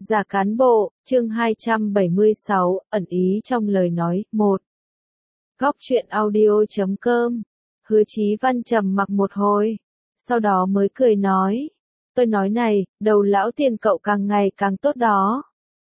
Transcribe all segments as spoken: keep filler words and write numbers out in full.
Giả cán bộ, chương hai trăm bảy mươi sáu, ẩn ý trong lời nói, một. Góc truyện audio chấm com. Hứa Chí Văn trầm mặc một hồi, sau đó mới cười nói, tôi nói này, đầu lão tiền cậu càng ngày càng tốt đó.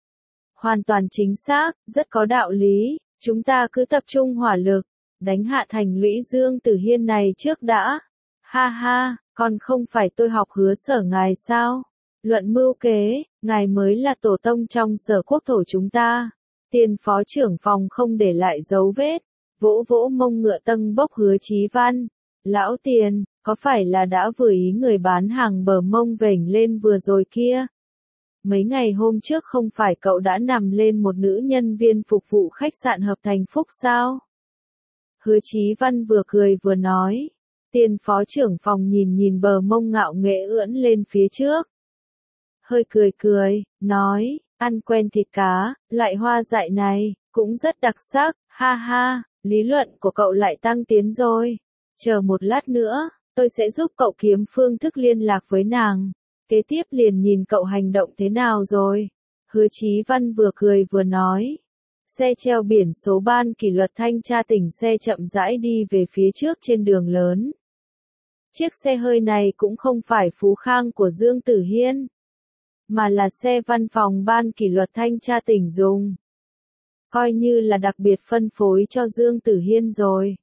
Hoàn toàn chính xác, rất có đạo lý, chúng ta cứ tập trung hỏa lực, đánh hạ thành lũy Dương Tử Hiên này trước đã. Ha ha, còn không phải tôi học Hứa Sở ngài sao? Luận mưu kế, ngài mới là tổ tông trong Sở quốc thổ chúng ta. Tiền phó trưởng phòng không để lại dấu vết, vỗ vỗ mông ngựa tâng bốc Hứa Chí Văn. Lão Tiền, có phải là đã vừa ý người bán hàng bờ mông vểnh lên vừa rồi kia? Mấy ngày hôm trước không phải cậu đã nằm lên một nữ nhân viên phục vụ khách sạn Hợp Thành Phúc sao? Hứa Chí Văn vừa cười vừa nói. Tiền phó trưởng phòng nhìn nhìn bờ mông ngạo nghễ ưỡn lên phía trước. Hơi cười cười, nói, ăn quen thịt cá, loại hoa dại này, cũng rất đặc sắc, ha ha, lý luận của cậu lại tăng tiến rồi. Chờ một lát nữa, tôi sẽ giúp cậu kiếm phương thức liên lạc với nàng. Kế tiếp liền nhìn cậu hành động thế nào rồi. Hứa Chí Văn vừa cười vừa nói. Xe treo biển số ban kỷ luật thanh tra tỉnh xe chậm rãi đi về phía trước trên đường lớn. Chiếc xe hơi này cũng không phải phú khang của Dương Tử Hiên, mà là xe văn phòng ban kỷ luật thanh tra tỉnh dùng. Coi như là đặc biệt phân phối cho Dương Tử Hiên rồi.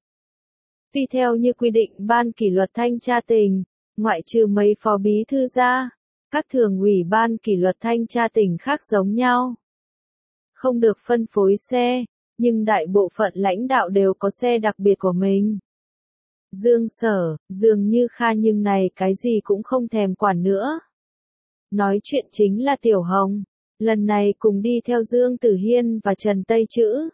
Vì theo như quy định ban kỷ luật thanh tra tỉnh, ngoại trừ mấy phó bí thư ra, các thường ủy ban kỷ luật thanh tra tỉnh khác giống nhau. Không được phân phối xe, nhưng đại bộ phận lãnh đạo đều có xe đặc biệt của mình. Dương Sở, dường như Kha nhưng này cái gì cũng không thèm quản nữa. Nói chuyện chính là Tiểu Hồng, lần này cùng đi theo Dương Tử Hiên và Trần Tây Chữ.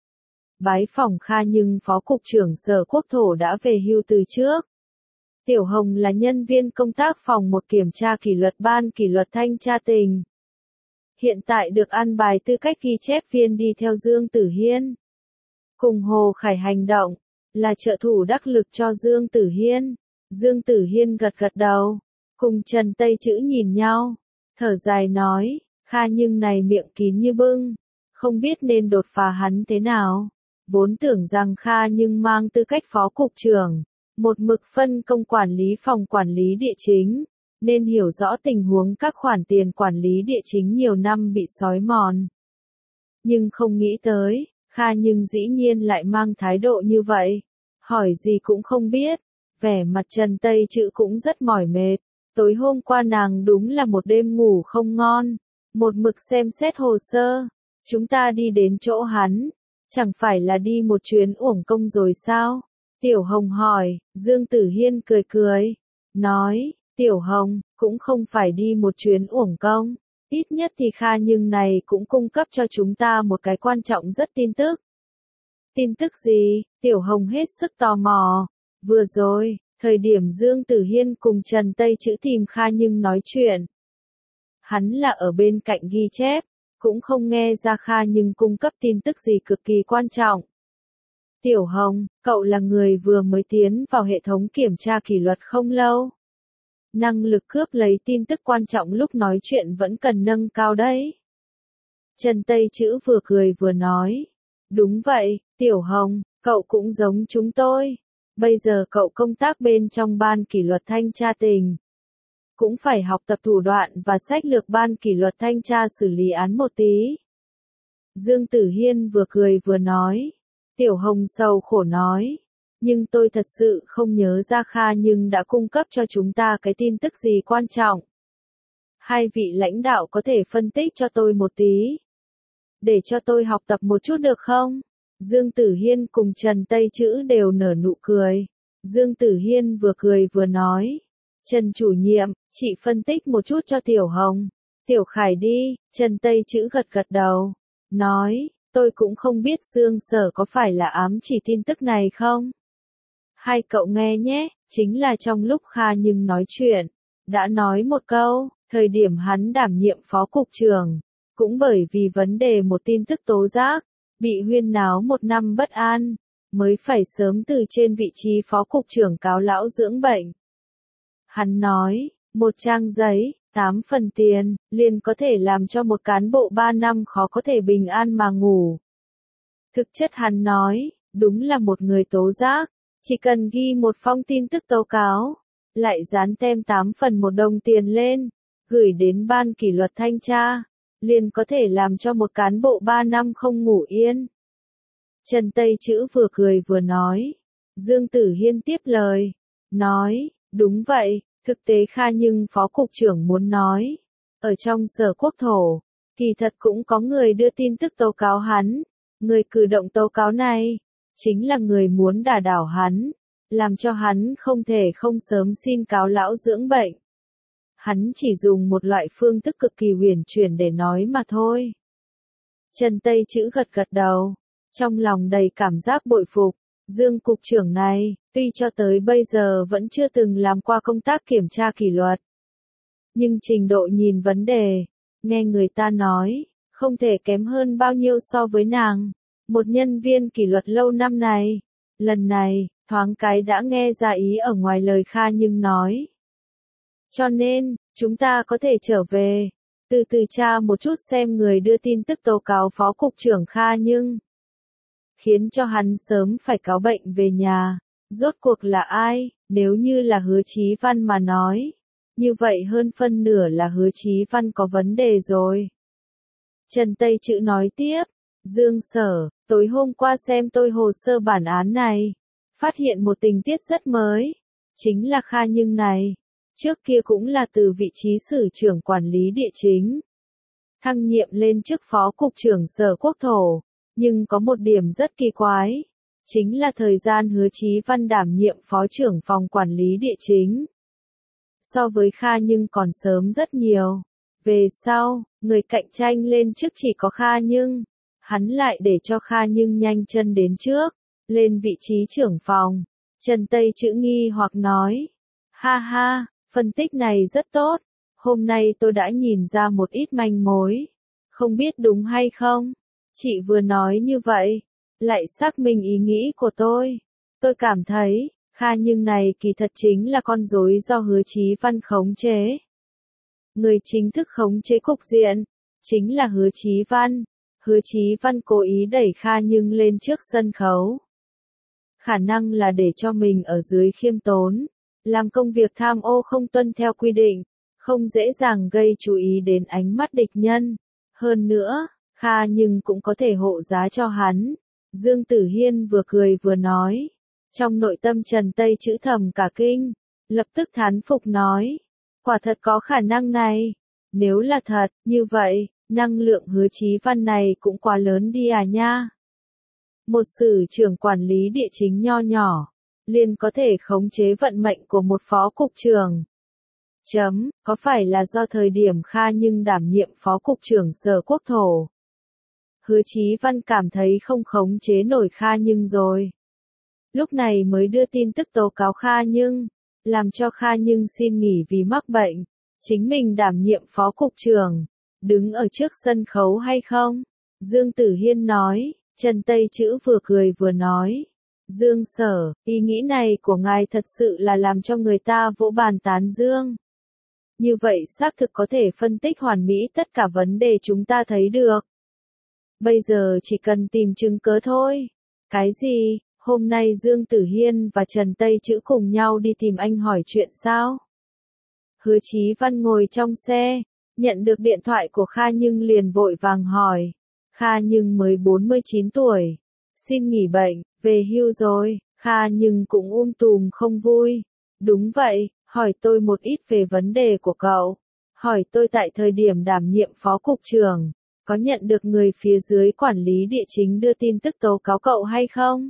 Bái phỏng Kha nhưng Phó Cục trưởng Sở Quốc thổ đã về hưu từ trước. Tiểu Hồng là nhân viên công tác phòng một kiểm tra kỷ luật ban kỷ luật thanh tra tỉnh. Hiện tại được an bài tư cách ghi chép viên đi theo Dương Tử Hiên. Cùng Hồ Khải hành động, là trợ thủ đắc lực cho Dương Tử Hiên. Dương Tử Hiên gật gật đầu, cùng Trần Tây Chữ nhìn nhau, thở dài nói, Kha nhưng này miệng kín như bưng, không biết nên đột phá hắn thế nào. Vốn tưởng rằng Kha nhưng mang tư cách phó cục trưởng, một mực phân công quản lý phòng quản lý địa chính, nên hiểu rõ tình huống các khoản tiền quản lý địa chính nhiều năm bị xói mòn. Nhưng không nghĩ tới, Kha nhưng dĩ nhiên lại mang thái độ như vậy, hỏi gì cũng không biết, vẻ mặt Trần Tây Chữ cũng rất mỏi mệt. Tối hôm qua nàng đúng là một đêm ngủ không ngon, một mực xem xét hồ sơ, chúng ta đi đến chỗ hắn, chẳng phải là đi một chuyến uổng công rồi sao? Tiểu Hồng hỏi, Dương Tử Hiên cười cười, nói, Tiểu Hồng, cũng không phải đi một chuyến uổng công, ít nhất thì Kha nhưng này cũng cung cấp cho chúng ta một cái quan trọng rất tin tức. Tin tức gì? Tiểu Hồng hết sức tò mò. Vừa rồi, thời điểm Dương Tử Hiên cùng Trần Tây Chữ tìm Kha nhưng nói chuyện, hắn là ở bên cạnh ghi chép, cũng không nghe ra Kha nhưng cung cấp tin tức gì cực kỳ quan trọng. Tiểu Hồng, cậu là người vừa mới tiến vào hệ thống kiểm tra kỷ luật không lâu. Năng lực cướp lấy tin tức quan trọng lúc nói chuyện vẫn cần nâng cao đấy. Trần Tây Chữ vừa cười vừa nói. Đúng vậy, Tiểu Hồng, cậu cũng giống chúng tôi. Bây giờ cậu công tác bên trong ban kỷ luật thanh tra tỉnh. Cũng phải học tập thủ đoạn và sách lược ban kỷ luật thanh tra xử lý án một tí. Dương Tử Hiên vừa cười vừa nói. Tiểu Hồng sầu khổ nói. Nhưng tôi thật sự không nhớ ra Kha nhưng đã cung cấp cho chúng ta cái tin tức gì quan trọng. Hai vị lãnh đạo có thể phân tích cho tôi một tí, để cho tôi học tập một chút được không? Dương Tử Hiên cùng Trần Tây Chữ đều nở nụ cười. Dương Tử Hiên vừa cười vừa nói. Trần chủ nhiệm, chị phân tích một chút cho Tiểu Hồng. Tiểu Khải đi. Trần Tây Chữ gật gật đầu, nói, tôi cũng không biết Dương Sở có phải là ám chỉ tin tức này không? Hai cậu nghe nhé, chính là trong lúc Kha nhưng nói chuyện, đã nói một câu, thời điểm hắn đảm nhiệm phó cục trưởng, cũng bởi vì vấn đề một tin tức tố giác, bị huyên náo một năm bất an, mới phải sớm từ trên vị trí phó cục trưởng cáo lão dưỡng bệnh. Hắn nói, một trang giấy, Tám phần tiền, liền có thể làm cho một cán bộ ba năm khó có thể bình an mà ngủ. Thực chất hắn nói, đúng là một người tố giác, chỉ cần ghi một phong tin tức tố cáo, lại dán tem tám phần một đồng tiền lên, gửi đến ban kỷ luật thanh tra, liền có thể làm cho một cán bộ ba năm không ngủ yên. Trần Tây Chữ vừa cười vừa nói. Dương Tử Hiên tiếp lời, nói, đúng vậy, thực tế Kha nhưng phó cục trưởng muốn nói. Ở trong sở quốc thổ, kỳ thật cũng có người đưa tin tức tố cáo hắn. Người cử động tố cáo này, chính là người muốn đả đảo hắn, làm cho hắn không thể không sớm xin cáo lão dưỡng bệnh. Hắn chỉ dùng một loại phương thức cực kỳ huyền chuyển để nói mà thôi. Trần Tây Chữ gật gật đầu, trong lòng đầy cảm giác bội phục. Dương cục trưởng này, tuy cho tới bây giờ vẫn chưa từng làm qua công tác kiểm tra kỷ luật. Nhưng trình độ nhìn vấn đề, nghe người ta nói, không thể kém hơn bao nhiêu so với nàng. Một nhân viên kỷ luật lâu năm này, lần này, thoáng cái đã nghe ra ý ở ngoài lời Kha nhưng nói. Cho nên, chúng ta có thể trở về, từ từ tra một chút xem người đưa tin tức tố cáo phó cục trưởng Kha nhưng. Khiến cho hắn sớm phải cáo bệnh về nhà. Rốt cuộc là ai, nếu như là Hứa Chí Văn mà nói. Như vậy hơn phân nửa là Hứa Chí Văn có vấn đề rồi. Trần Tây Chữ nói tiếp, Dương Sở, tối hôm qua xem tôi hồ sơ bản án này, phát hiện một tình tiết rất mới, chính là Kha nhưng này, trước kia cũng là từ vị trí sử trưởng quản lý địa chính. Thăng nhiệm lên chức phó cục trưởng sở quốc thổ. Nhưng có một điểm rất kỳ quái, chính là thời gian Hứa Chí Văn đảm nhiệm phó trưởng phòng quản lý địa chính. So với Kha nhưng còn sớm rất nhiều. Về sau, người cạnh tranh lên chức chỉ có Kha nhưng, hắn lại để cho Kha nhưng nhanh chân đến trước, lên vị trí trưởng phòng. Trần Tây Chữ nghi hoặc nói, ha ha, phân tích này rất tốt, hôm nay tôi đã nhìn ra một ít manh mối, không biết đúng hay không? Chị vừa nói như vậy, lại xác minh ý nghĩ của tôi. Tôi cảm thấy, Kha nhưng này kỳ thật chính là con rối do Hứa Chí Văn khống chế. Người chính thức khống chế cục diện, chính là Hứa Chí Văn. Hứa Chí Văn cố ý đẩy Kha nhưng lên trước sân khấu. Khả năng là để cho mình ở dưới khiêm tốn, làm công việc tham ô không tuân theo quy định, không dễ dàng gây chú ý đến ánh mắt địch nhân. Hơn nữa, Kha nhưng cũng có thể hộ giá cho hắn. Dương Tử Hiên vừa cười vừa nói. Trong nội tâm Trần Tây Chữ thầm cả kinh, lập tức thán phục nói. Quả thật có khả năng này. Nếu là thật, như vậy, năng lượng Hứa Chí Văn này cũng quá lớn đi à nha. Một sử trưởng quản lý địa chính nho nhỏ, liền có thể khống chế vận mệnh của một phó cục trưởng. Chấm, có phải là do thời điểm Kha nhưng đảm nhiệm phó cục trưởng sở quốc thổ? Hứa Chí Văn cảm thấy không khống chế nổi Kha nhưng rồi. Lúc này mới đưa tin tức tố cáo Kha nhưng, làm cho Kha nhưng xin nghỉ vì mắc bệnh, chính mình đảm nhiệm phó cục trưởng, đứng ở trước sân khấu hay không? Dương Tử Hiên nói, Trần Tây Chữ vừa cười vừa nói. Dương Sở, ý nghĩ này của ngài thật sự là làm cho người ta vỗ bàn tán dương. Như vậy xác thực có thể phân tích hoàn mỹ tất cả vấn đề chúng ta thấy được. Bây giờ chỉ cần tìm chứng cớ thôi. Cái gì? Hôm nay Dương Tử Hiên và Trần Tây Chữ cùng nhau đi tìm anh hỏi chuyện sao? Hứa Chí Văn ngồi trong xe, nhận được điện thoại của Kha nhưng liền vội vàng hỏi. Kha nhưng mới bốn mươi chín tuổi, xin nghỉ bệnh, về hưu rồi. Kha nhưng cũng um tùm không vui. Đúng vậy, hỏi tôi một ít về vấn đề của cậu. Hỏi tôi tại thời điểm đảm nhiệm phó cục trưởng, có nhận được người phía dưới quản lý địa chính đưa tin tức tố cáo cậu hay không?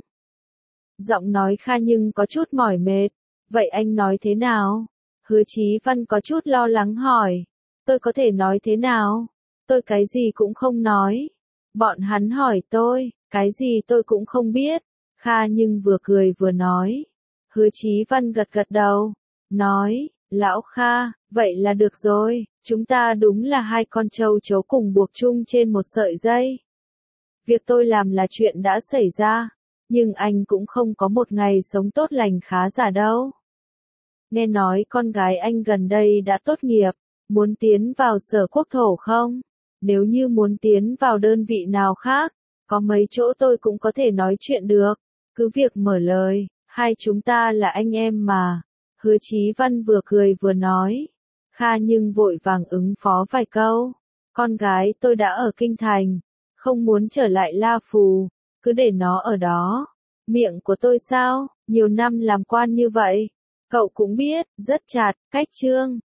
Giọng nói Kha nhưng có chút mỏi mệt. Vậy anh nói thế nào? Hứa Chí Văn có chút lo lắng hỏi. Tôi có thể nói thế nào? Tôi cái gì cũng không nói. Bọn hắn hỏi tôi, cái gì tôi cũng không biết. Kha nhưng vừa cười vừa nói. Hứa Chí Văn gật gật đầu, nói, lão Kha, vậy là được rồi, chúng ta đúng là hai con trâu chấu cùng buộc chung trên một sợi dây. Việc tôi làm là chuyện đã xảy ra, nhưng anh cũng không có một ngày sống tốt lành khá giả đâu. Nghe nói con gái anh gần đây đã tốt nghiệp, Muốn tiến vào Sở Quốc thổ không? Nếu như muốn tiến vào đơn vị nào khác, có mấy chỗ tôi cũng có thể nói chuyện được. Cứ việc mở lời, hai chúng ta là anh em mà. Hứa Chí Văn vừa cười vừa nói. Kha nhưng vội vàng ứng phó vài câu. Con gái tôi đã ở Kinh Thành, không muốn trở lại La Phù, cứ để nó ở đó. Miệng của tôi sao, nhiều năm làm quan như vậy, cậu cũng biết, rất chặt, cách chương.